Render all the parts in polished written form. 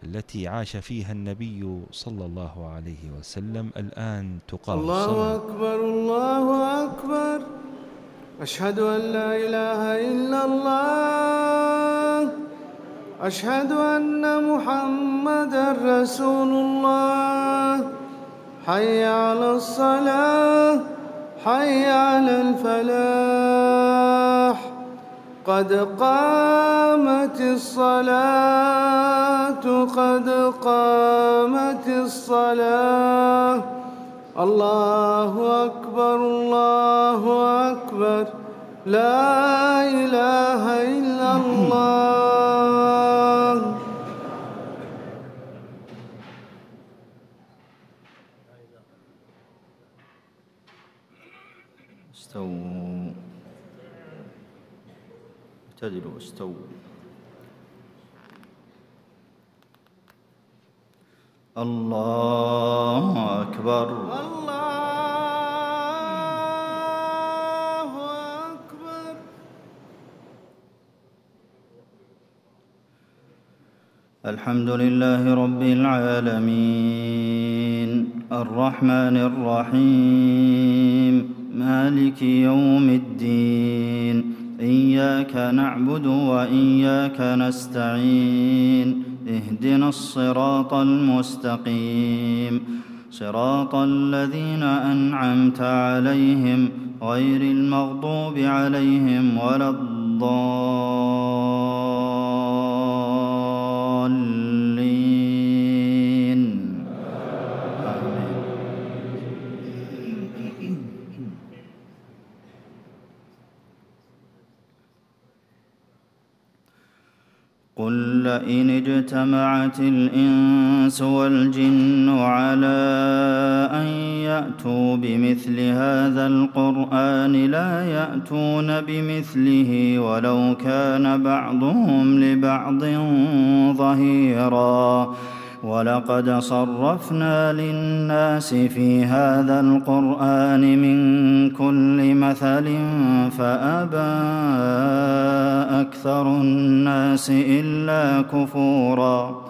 التي عاش فيها النبي صلى الله عليه وسلم الآن تقام الله الصلاة. أكبر الله أكبر، أشهد أن لا إله إلا الله، أشهد أن محمدًا رسول الله. حي على الصلاة، حي على الفلاح، قد قامت الصلاة، قد قامت الصلاة. الله أكبر الله أكبر، لا إله إلا الله. استووا، اعتدلوا، استووا. الله أكبر الله أكبر. الحمد لله رب العالمين، الرحمن الرحيم، مالك يوم الدين. إياك نعبد وإياك نستعين، اهدنا الصراط المستقيم، صراط الذين أنعمت عليهم غير المغضوب عليهم ولا الضالين. آمين. قل لئن اجتمعت الإنس والجن على أن يأتوا بمثل هذا القرآن لا يأتون بمثله ولو كان بعضهم لبعض ظهيرا. ولقد صرفنا للناس في هذا القرآن من كل مثل فأبى أكثر الناس إلا كفورا.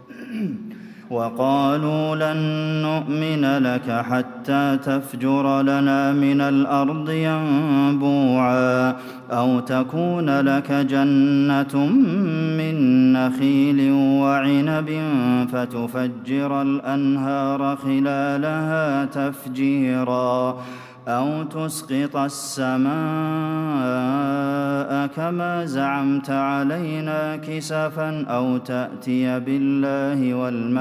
وقالوا لن نؤمن لك حتى تفجر لنا من الأرض ينبوعا أو تكون لك جنة من نخيل وعنب فتفجر الأنهار خلالها تفجيرا أو تسقط السماء كما زعمت علينا كسفا أو تأتي بالله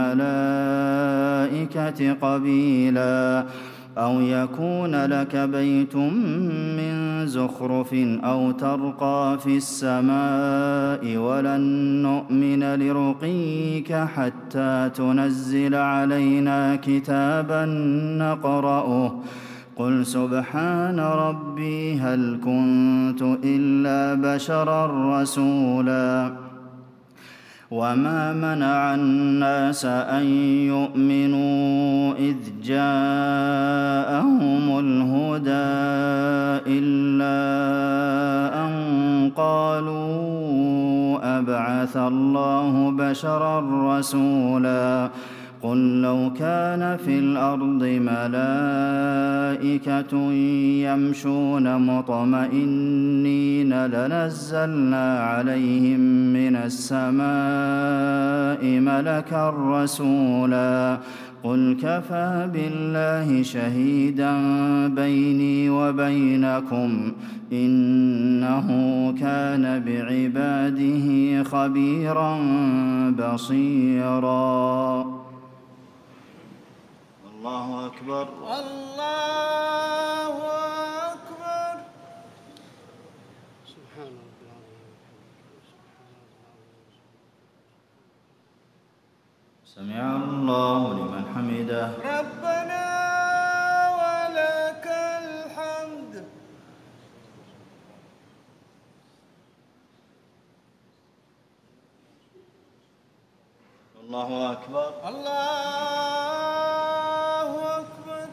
والملائكة قبيلا أو يكون لك بيت من زخرف أو ترقى في السماء ولن نؤمن لرقيك حتى تنزل علينا كتابا نقرأه قل سبحان ربي هل كنت إلا بشرا رسولا. وما منع الناس أن يؤمنوا إذ جاءهم الهدى إلا أن قالوا أبعث الله بشرا رسولا. قل لو كان في الأرض ملائكة يمشون مطمئنين لنزلنا عليهم من السماء ملكا رسولا. قل كفى بالله شهيدا بيني وبينكم إنه كان بعباده خبيرا بصيرا. الله أكبر الله أكبر. سبحان ربي العظيم. سمع الله لمن حمده. ربنا ولك الحمد. الله أكبر الله أكبر.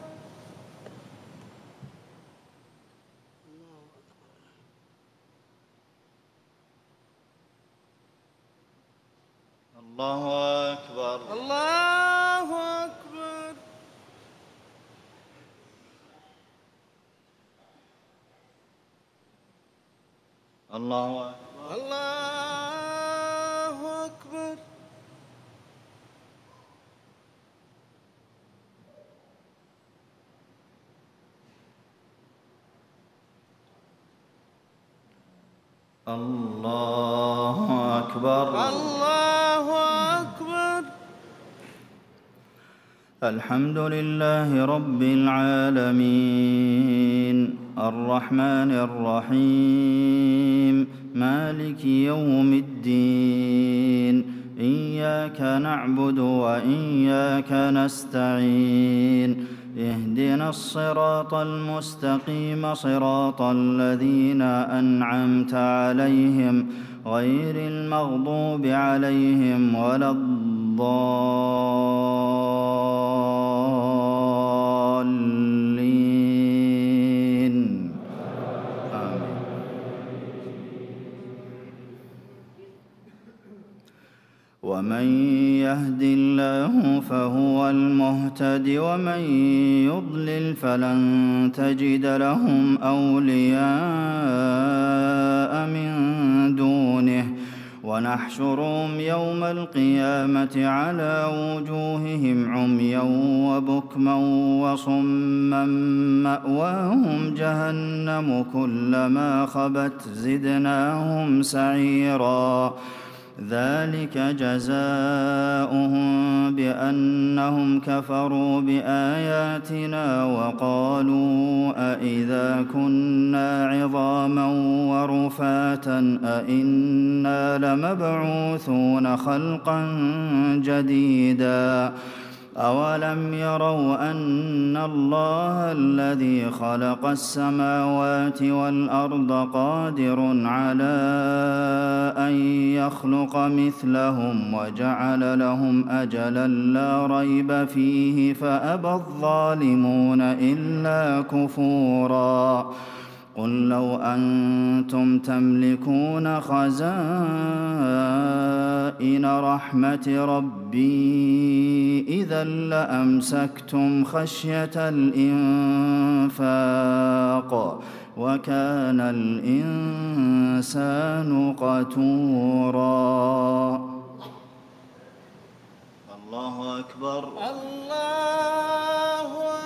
الله أكبر. الله أكبر. الله أكبر. الله أكبر. الله أكبر. الله أكبر. الحمد لله رب العالمين الرحمن الرحيم مالك يوم الدين إياك نعبد وإياك نستعين اهدنا الصراط المستقيم صراط الذين أنعمت عليهم غير المغضوب عليهم ولا الضالين آمين. ومن يهد الله فهو المهتد ومن يضلل فلن تجد لهم أولياء من دونه ونحشرهم يوم القيامة على وجوههم عميا وبكما وصما مأواهم جهنم كلما خبت زدناهم سعيرا ذلك جزاؤهم بأنهم كفروا بآياتنا وقالوا أإذا كنا عظاما ورفاتا أإنا لمبعوثون خلقا جديدا أولم يروا أن الله الذي خلق السماوات والأرض قادر على أن يخلق مثلهم وجعل لهم أجلا لا ريب فيه فأبى الظالمون إلا كفورا قل لو أنتم تملكون خزائن رحمة ربي إذا لأمسكتم خشية الإنفاق وكان الإنسان قتورا. الله أكبر. الله أكبر.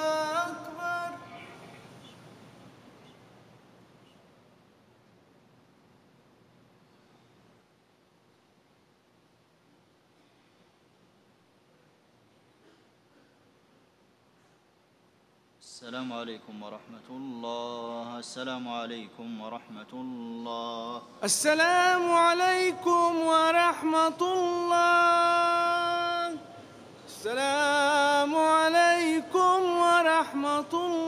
السلام عليكم ورحمة الله. السلام عليكم ورحمة الله. السلام عليكم ورحمة الله. السلام عليكم ورحمة الله.